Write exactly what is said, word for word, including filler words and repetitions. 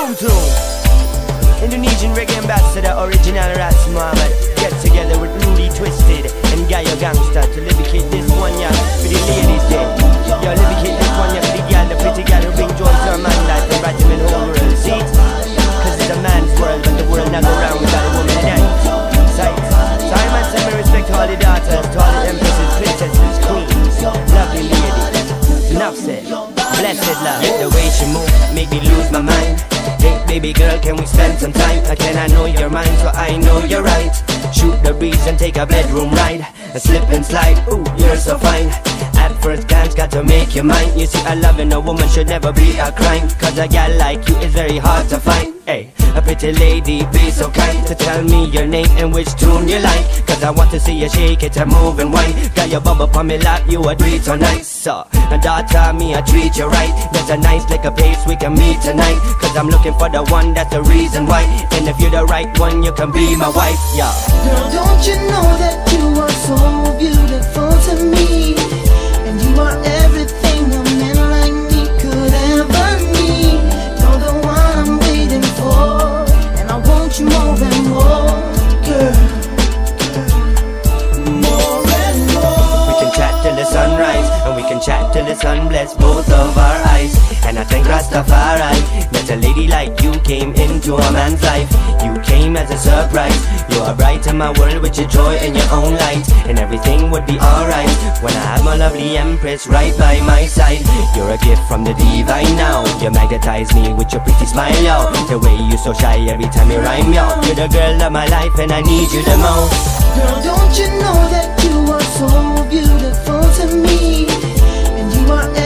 Boom Tune, Indonesian reggae ambassador, original Rats Muhammad. Get together with Rudy Twisted and Gaio Gangsta to livicate this one, yeah, for the ladies there. Yo, livicate this one, yeah, for the gal, the pretty gal who bring joy to her man life and brighten the whole world. See? Cause it's a man's world, but the world not go round without a woman in it. Sight. So I man say me respect all the daughters, to all the empresses, princesses, queens, lovely ladies. Enough said. Blessed love. The way she move make me lose my mind. Hey baby girl, can we spend some time? Again I know you're mine, so I know you're right. Shoot the breeze and take a bedroom ride. A slip and slide, ooh, you're so fine. At first glance, got to make you mine. You see, a loving a woman should never be a crime. Cause a gal like you is very hard to find. Hey, a pretty lady, be so kind to tell me your name and which tune you like. Cause I want to see you shake it and move and whine. Got your bubble on me lap, you a do it so nice. So, a daughter, me, I treat you right. There's a nice liquor place we can meet tonight. Cause I'm looking for the one, that's the reason why. And if you're the right one, you can be my wife, yeah. Girl, don't you know that you are so beautiful to me? And you are everything a man like me could ever need. You're the one I'm waiting for, and I want you more and more, girl. More and more. We can chat till the sunrise, and we can chat till the sun bless both of our eyes. And I thank Rastafari that a lady like you came into a man's life. You came as a surprise. You are bright in my world with your joy and your own light. And everything would be alright when I have my lovely empress right by my side. You're a gift from the divine now. You magnetize me with your pretty smile, yo. The way you so shy every time you rhyme, yo. You're the girl of my life and I need you the most. Girl, don't you know that you are so beautiful to me? And you are